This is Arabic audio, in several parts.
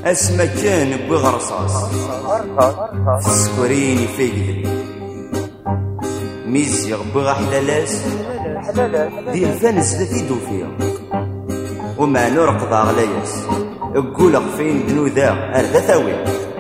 اسما كان بغرصاص سكريني فيقدري ميزيغ بغا حلالاس دي الفانس ذا فيدو فيها وما نرقض غلاياس اقول فين دنو ذا ارذا ثاوي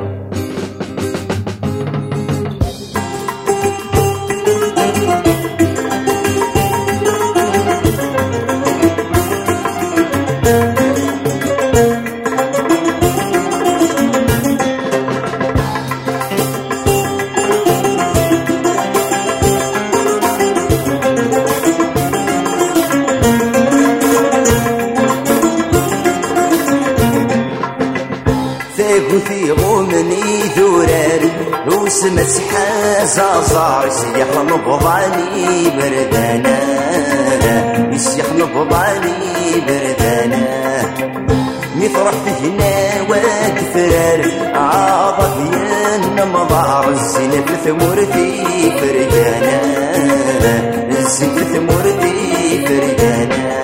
ثيغو مني ذورار وسمت حازا زار سيح نبضاني بردانا يسيح نبضاني بردانا مفرح هنا واد فرار عاضت ين مضار الزين في ثمورتي فرجانا الزين في ثمورتي فرجانا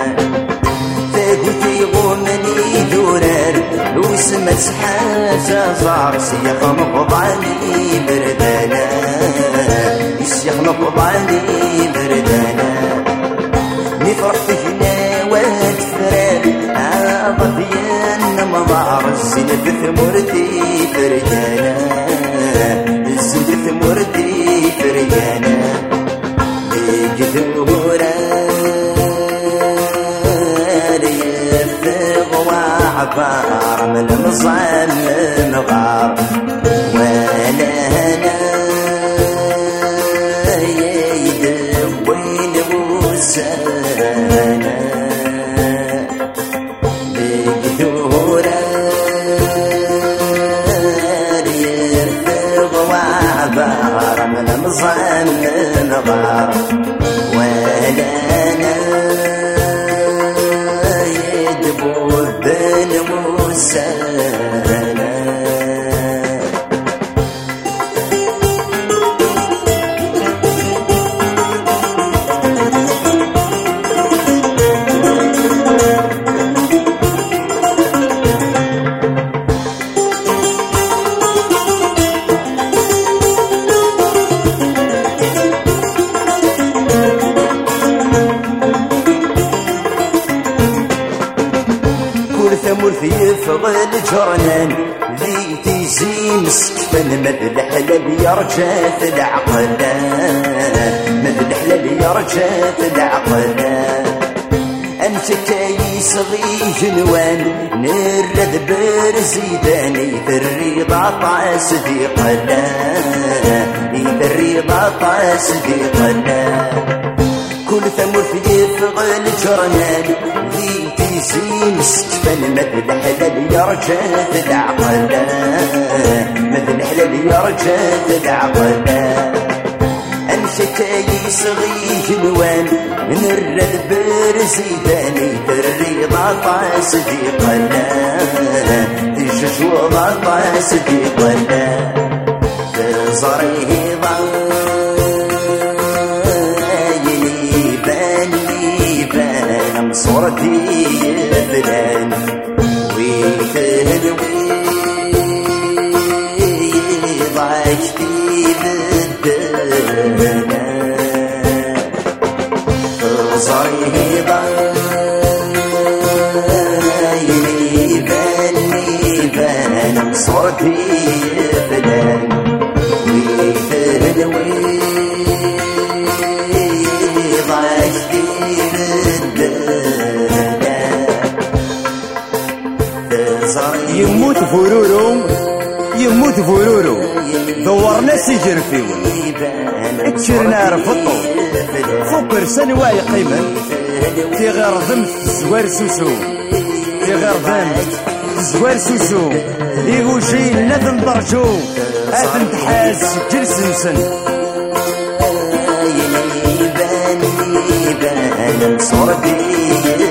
ثيغو مني ذورار وسمت حاجة زار سيخ نبضاني بردانا الشيخ نبضاني بردانا نفرح هنا واد فرار عاضت ين مضار الزين في ثمورتي فرجانا الزين في ثمورتي فرجانا بيجدورا عبار من مظلم غار ولا انا يدوين وسانا بقدورة يرفض وعبار من مظلم غار ولا انا سلام ثمرث يفغل جرنان ذي تيزي مسكفن مذل حلال يرجات العقلان مذل حلال يرجات العقلان انت كايس غي جنوان نرد برزيداني الرضا طاس ذي قلان الرضا طاس ذي قلان كل ثمرث يفغل جرنان ذي تيزي مسكفن مذل حلال يرجات العقلان مذل حلال يرجات العقلان انت كايس غي جنوان نرد برزيداني الرضا طاس ذي قلان تجج وضع طاس ذي قلان تزريضا صورتي فلان ويتهدوي ضعشتي بالدنا صريضا يبان صورتي فلان ويتهدوي ضعشتي يموت فورورو يموت فورورو دورنا سجر فيه اتشرنا رفضو فكر سنواي قيمة في غير ضمت زوار سوسو في غير ضمت زوار سوسو يغوشي لازم درجو هاتم تحاس جلسنسن يبان صورتي